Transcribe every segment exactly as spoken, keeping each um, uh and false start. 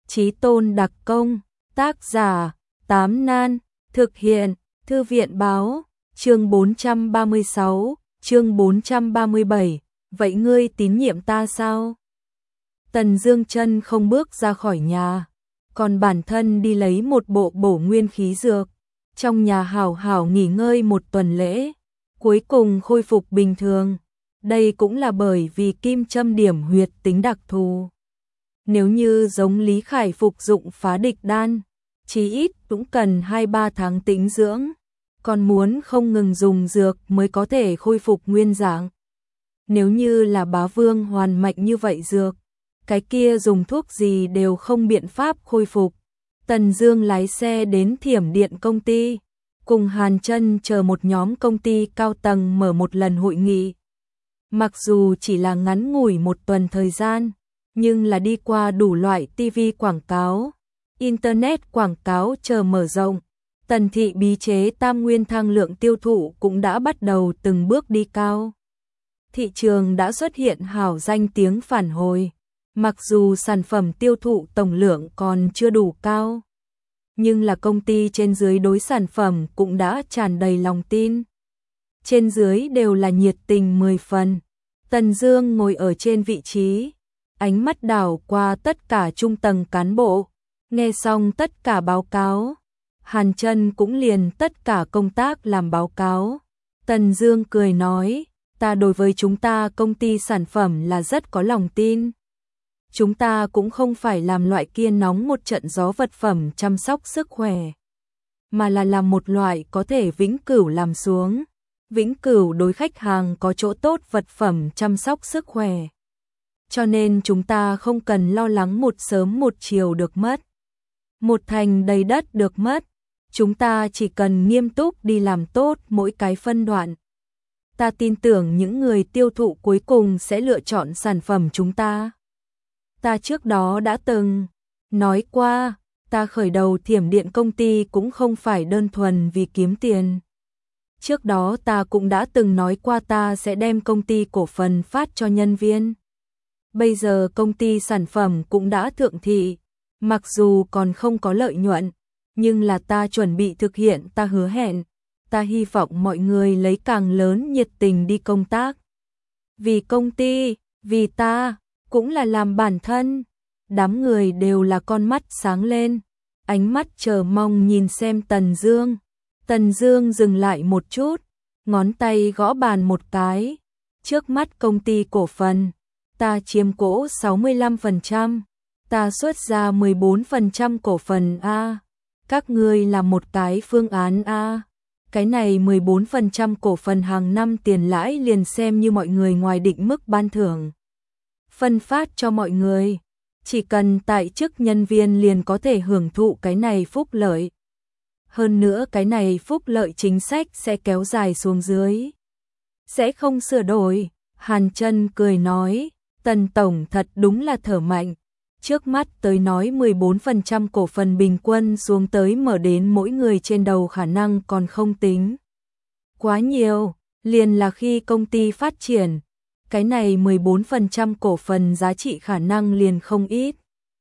Chí Tôn đặc công, tác giả, Tám Nan, thực hiện, Thư viện báo, chương bốn trăm ba mươi sáu, chương bốn trăm ba mươi bảy, vậy ngươi tín nhiệm ta sao? Tần Dương chân không bước ra khỏi nhà, còn bản thân đi lấy một bộ bổ nguyên khí dược, trong nhà hảo hảo nghỉ ngơi một tuần lễ, cuối cùng khôi phục bình thường. Đây cũng là bởi vì kim châm điểm huyệt tính đặc thù. Nếu như giống Lý Khải phục dụng phá địch đan, chí ít cũng cần hai ba tháng tĩnh dưỡng, còn muốn không ngừng dùng dược mới có thể khôi phục nguyên dạng. Nếu như là Bá Vương hoàn mạnh như vậy dược, cái kia dùng thuốc gì đều không biện pháp khôi phục. Tần Dương lái xe đến Thiểm Điện công ty, cùng Hàn Chân chờ một nhóm công ty cao tầng mở một lần hội nghị. Mặc dù chỉ là ngắn ngủi một tuần thời gian, nhưng là đi qua đủ loại ti vi quảng cáo, internet quảng cáo chờ mở rộng, Tần thị bí chế tam nguyên thang lượng tiêu thụ cũng đã bắt đầu từng bước đi cao. Thị trường đã xuất hiện hảo danh tiếng phản hồi, mặc dù sản phẩm tiêu thụ tổng lượng còn chưa đủ cao, nhưng là công ty trên dưới đối sản phẩm cũng đã tràn đầy lòng tin. Trên dưới đều là nhiệt tình mười phần. Tần Dương ngồi ở trên vị trí, ánh mắt đảo qua tất cả trung tầng cán bộ, nghe xong tất cả báo cáo, Hàn Chân cũng liền tất cả công tác làm báo cáo. Tần Dương cười nói, ta đối với chúng ta công ty sản phẩm là rất có lòng tin. Chúng ta cũng không phải làm loại kia nóng một trận gió vật phẩm chăm sóc sức khỏe, mà là làm một loại có thể vĩnh cửu làm xuống, vĩnh cửu đối khách hàng có chỗ tốt vật phẩm chăm sóc sức khỏe. Cho nên chúng ta không cần lo lắng một sớm một chiều được mất, một thành đầy đất được mất. Chúng ta chỉ cần nghiêm túc đi làm tốt mỗi cái phân đoạn. Ta tin tưởng những người tiêu thụ cuối cùng sẽ lựa chọn sản phẩm chúng ta. Ta trước đó đã từng nói qua, ta khởi đầu Thiểm Điện công ty cũng không phải đơn thuần vì kiếm tiền. Trước đó ta cũng đã từng nói qua ta sẽ đem công ty cổ phần phát cho nhân viên. Bây giờ công ty sản phẩm cũng đã thượng thị, mặc dù còn không có lợi nhuận, nhưng là ta chuẩn bị thực hiện ta hứa hẹn. Ta hy vọng mọi người lấy càng lớn nhiệt tình đi công tác. Vì công ty, vì ta, cũng là làm bản thân. Đám người đều là con mắt sáng lên, ánh mắt chờ mong nhìn xem Tần Dương. Tần Dương dừng lại một chút, ngón tay gõ bàn một cái. Trước mắt công ty cổ phần, ta chiếm cổ sáu mươi lăm phần trăm, ta xuất ra mười bốn phần trăm cổ phần a. Các ngươi làm một cái phương án a. Cái này mười bốn phần trăm cổ phần hàng năm tiền lãi liền xem như mọi người ngoài định mức ban thưởng, phân phát cho mọi người. Chỉ cần tại chức nhân viên liền có thể hưởng thụ cái này phúc lợi. Hơn nữa cái này phúc lợi chính sách sẽ kéo dài xuống dưới, sẽ không sửa đổi. Hàn Chân cười nói, Tần tổng thật đúng là thở mạnh. Trước mắt tới nói mười bốn phần trăm cổ phần bình quân xuống tới mở đến mỗi người trên đầu khả năng còn không tính quá nhiều, liền là khi công ty phát triển, cái này mười bốn phần trăm cổ phần giá trị khả năng liền không ít.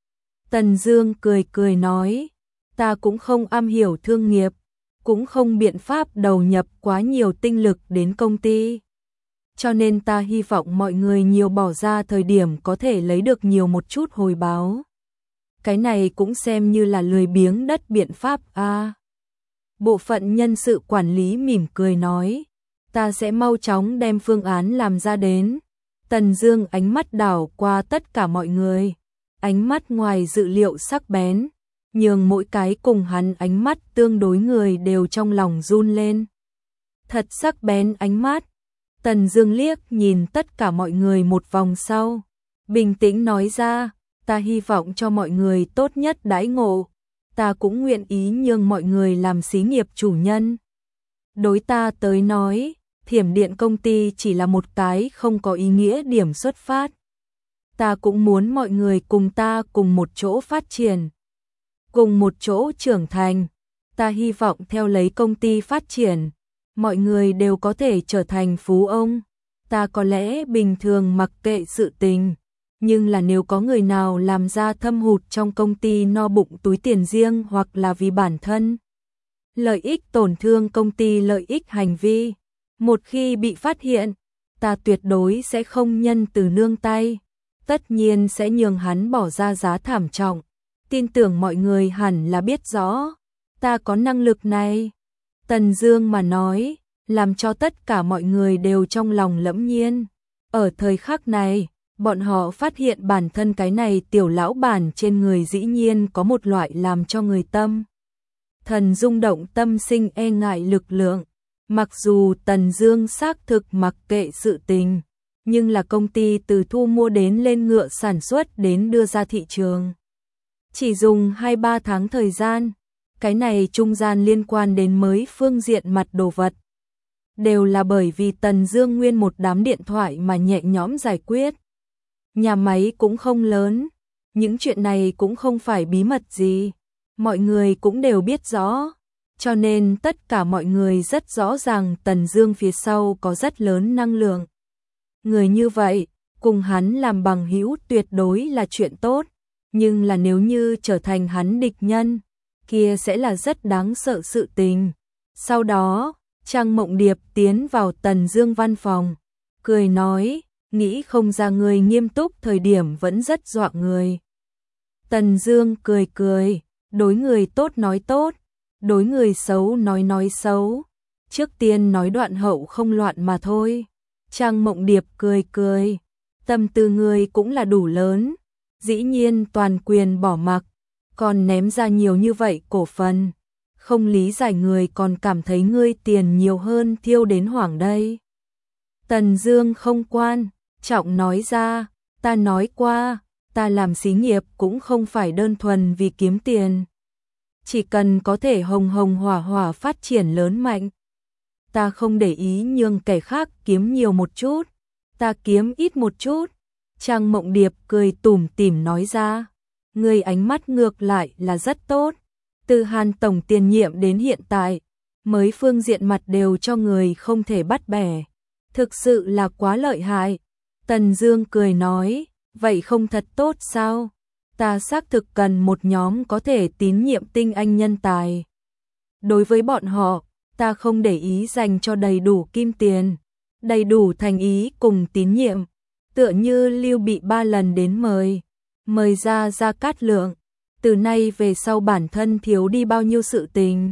Tần Dương cười cười nói, ta cũng không am hiểu thương nghiệp, cũng không biện pháp đầu nhập quá nhiều tinh lực đến công ty. Cho nên ta hy vọng mọi người nhiều bỏ ra thời điểm có thể lấy được nhiều một chút hồi báo. Cái này cũng xem như là lười biếng đất biện pháp a. À, bộ phận nhân sự quản lý mỉm cười nói, ta sẽ mau chóng đem phương án làm ra đến. Tần Dương ánh mắt đảo qua tất cả mọi người, ánh mắt ngoài dự liệu sắc bén, nhường mỗi cái cùng hắn ánh mắt tương đối người đều trong lòng run lên. Thật sắc bén ánh mắt. Tần Dương liếc nhìn tất cả mọi người một vòng sau, bình tĩnh nói ra, ta hy vọng cho mọi người tốt nhất đãi ngộ, ta cũng nguyện ý nhường mọi người làm xí nghiệp chủ nhân. Đối ta tới nói, Thiểm Điện công ty chỉ là một cái không có ý nghĩa điểm xuất phát. Ta cũng muốn mọi người cùng ta cùng một chỗ phát triển, cùng một chỗ trưởng thành. Ta hy vọng theo lấy công ty phát triển, mọi người đều có thể trở thành phú ông. Ta có lẽ bình thường mặc kệ sự tình, Nhưng là nếu có người nào làm ra thâm hụt trong công ty no bụng túi tiền riêng hoặc là vì bản thân lợi ích tổn thương công ty lợi ích hành vi, một khi bị phát hiện, ta tuyệt đối sẽ không nhân từ nương tay, tất nhiên sẽ nhường hắn bỏ ra giá thảm trọng. Tin tưởng mọi người hẳn là biết rõ, ta có năng lực này. Tần Dương mà nói, làm cho tất cả mọi người đều trong lòng lẫm nhiên. Ở thời khắc này, bọn họ phát hiện bản thân cái này tiểu lão bản trên người dĩ nhiên có một loại làm cho người tâm thần rung động tâm sinh e ngại lực lượng. Mặc dù Tần Dương xác thực mặc kệ sự tình, nhưng là công ty từ thu mua đến lên ngựa sản xuất đến đưa ra thị trường, chỉ dùng hai ba tháng thời gian, cái này trung gian liên quan đến mới phương diện mặt đồ vật, đều là bởi vì Tần Dương nguyên một đám điện thoại mà nhẹ nhõm giải quyết. Nhà máy cũng không lớn, những chuyện này cũng không phải bí mật gì, mọi người cũng đều biết rõ, cho nên tất cả mọi người rất rõ ràng Tần Dương phía sau có rất lớn năng lượng. Người như vậy, cùng hắn làm bằng hữu tuyệt đối là chuyện tốt, nhưng là nếu như trở thành hắn địch nhân, kia sẽ là rất đáng sợ sự tình. Sau đó, Trang Mộng Điệp tiến vào Tần Dương văn phòng, cười nói, nghĩ không ra người nghiêm túc thời điểm vẫn rất dọa người. Tần Dương cười cười, đối người tốt nói tốt, đối người xấu nói nói xấu, trước tiên nói đoạn hậu không loạn mà thôi. Trang Mộng Điệp cười cười, tâm tư người cũng là đủ lớn, dĩ nhiên toàn quyền bỏ mặc, còn ném ra nhiều như vậy cổ phần, không lý giải người còn cảm thấy ngươi tiền nhiều hơn thiêu đến hoảng đây. Tần Dương không quan trọng nói ra, ta nói qua, ta làm xí nghiệp cũng không phải đơn thuần vì kiếm tiền, chỉ cần có thể hồng hồng hỏa hỏa phát triển lớn mạnh, ta không để ý nhường kẻ khác kiếm nhiều một chút, ta kiếm ít một chút. Trang Mộng Điệp cười tủm tỉm nói ra, người ánh mắt ngược lại là rất tốt, từ Hàn tổng tiền nhiệm đến hiện tại, mới phương diện mặt đều cho người không thể bắt bẻ, thực sự là quá lợi hại. Tần Dương cười nói, vậy không thật tốt sao? Ta xác thực cần một nhóm có thể tín nhiệm tinh anh nhân tài. Đối với bọn họ, ta không để ý dành cho đầy đủ kim tiền, đầy đủ thành ý cùng tín nhiệm, tựa như Lưu Bị ba lần đến mời, mời ra Gia Cát Lượng, từ nay về sau bản thân thiếu đi bao nhiêu sự tình.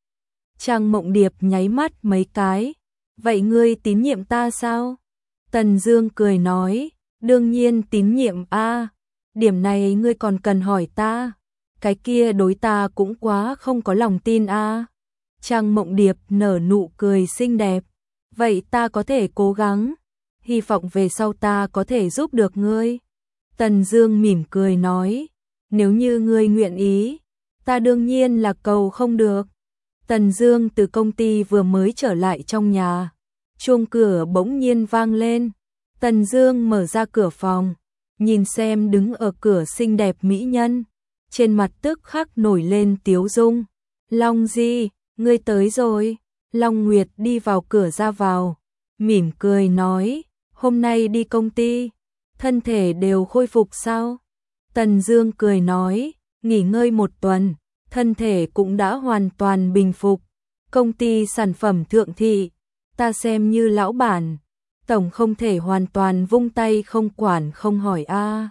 Trang Mộng Điệp nháy mắt mấy cái, vậy ngươi tín nhiệm ta sao? Tần Dương cười nói, đương nhiên tín nhiệm a, điểm này ngươi còn cần hỏi ta, cái kia đối ta cũng quá không có lòng tin a. Trang Mộng Điệp nở nụ cười xinh đẹp, vậy ta có thể cố gắng, hy vọng về sau ta có thể giúp được ngươi. Tần Dương mỉm cười nói, nếu như ngươi nguyện ý, ta đương nhiên là cầu không được. Tần Dương từ công ty vừa mới trở lại trong nhà, chuông cửa bỗng nhiên vang lên. Tần Dương mở ra cửa phòng, nhìn xem đứng ở cửa xinh đẹp mỹ nhân, trên mặt tức khắc nổi lên tiếu dung. Long Di, ngươi tới rồi. Long Nguyệt đi vào cửa ra vào, mỉm cười nói, hôm nay đi công ty, thân thể đều khôi phục sao? Tần Dương cười nói, nghỉ ngơi một tuần, thân thể cũng đã hoàn toàn bình phục. Công ty sản phẩm thượng thị, ta xem như lão bản, tổng không thể hoàn toàn vung tay không quản không hỏi a.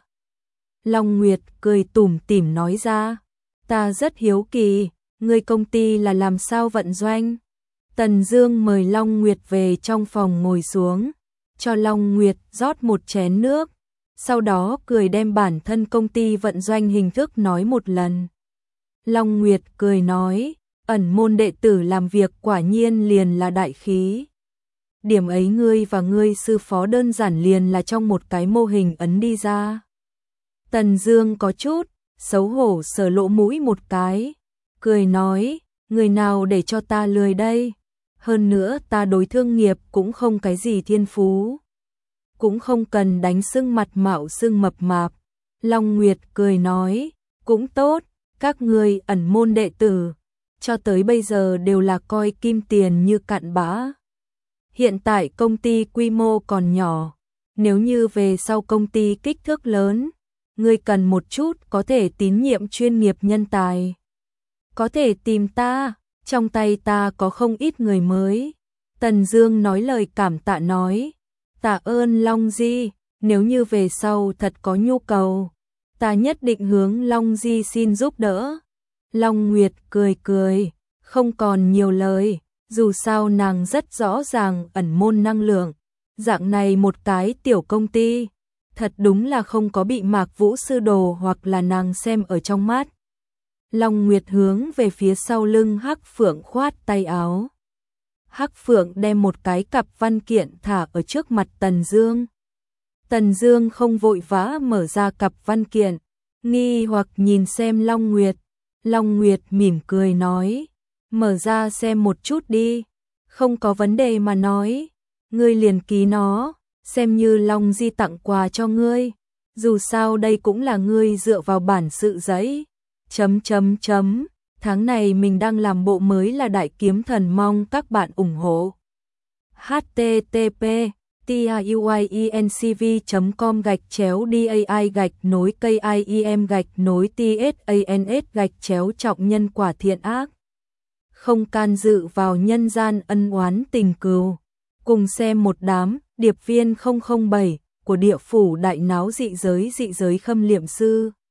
Long Nguyệt cười tủm tỉm nói ra, ta rất hiếu kỳ, người công ty là làm sao vận doanh? Tần Dương mời Long Nguyệt về trong phòng ngồi xuống, cho Long Nguyệt rót một chén nước, sau đó cười đem bản thân công ty vận doanh hình thức nói một lần. Long Nguyệt cười nói, ẩn môn đệ tử làm việc quả nhiên liền là đại khí. Điểm ấy ngươi và ngươi sư phó đơn giản liền là trong một cái mô hình ấn đi ra. Tần Dương có chút xấu hổ sờ lỗ mũi một cái, cười nói, người nào để cho ta lười đây? Hơn nữa ta đối thương nghiệp cũng không cái gì thiên phú, cũng không cần đánh sưng mặt mạo sưng mập mạp. Long Nguyệt cười nói, cũng tốt, các ngươi ẩn môn đệ tử, cho tới bây giờ đều là coi kim tiền như cặn bã. Hiện tại công ty quy mô còn nhỏ, nếu như về sau công ty kích thước lớn, ngươi cần một chút có thể tín nhiệm chuyên nghiệp nhân tài. Có thể tìm ta, trong tay ta có không ít người mới. Tần Dương nói lời cảm tạ nói, tạ ơn Long Di, nếu như về sau thật có nhu cầu, ta nhất định hướng Long Di xin giúp đỡ. Long Nguyệt cười cười, không còn nhiều lời, dù sao nàng rất rõ ràng ẩn môn năng lượng, dạng này một cái tiểu công ty, thật đúng là không có bị Mạc Vũ sư đồ hoặc là nàng xem ở trong mắt. Long Nguyệt hướng về phía sau lưng Hắc Phượng khoát tay áo. Hắc Phượng đem một cái cặp văn kiện thả ở trước mặt Tần Dương. Tần Dương không vội vã mở ra cặp văn kiện, nghi hoặc nhìn xem Long Nguyệt. Long Nguyệt mỉm cười nói, mở ra xem một chút đi, không có vấn đề mà nói, ngươi liền ký nó, xem như Long Di tặng quà cho ngươi, dù sao đây cũng là ngươi dựa vào bản sự giấy. Chấm chấm chấm, tháng này mình đang làm bộ mới là Đại Kiếm Thần, mong các bạn ủng hộ. h t t p tiuyencv chấm com gạch chéo dai gạch nối kim gạch nối tsans gạch chéo trọng nhân quả thiện ác. Không can dự vào nhân gian ân oán tình cừu. Cùng xem một đám điệp viên không không bảy của địa phủ đại náo dị giới dị giới khâm liệm sư.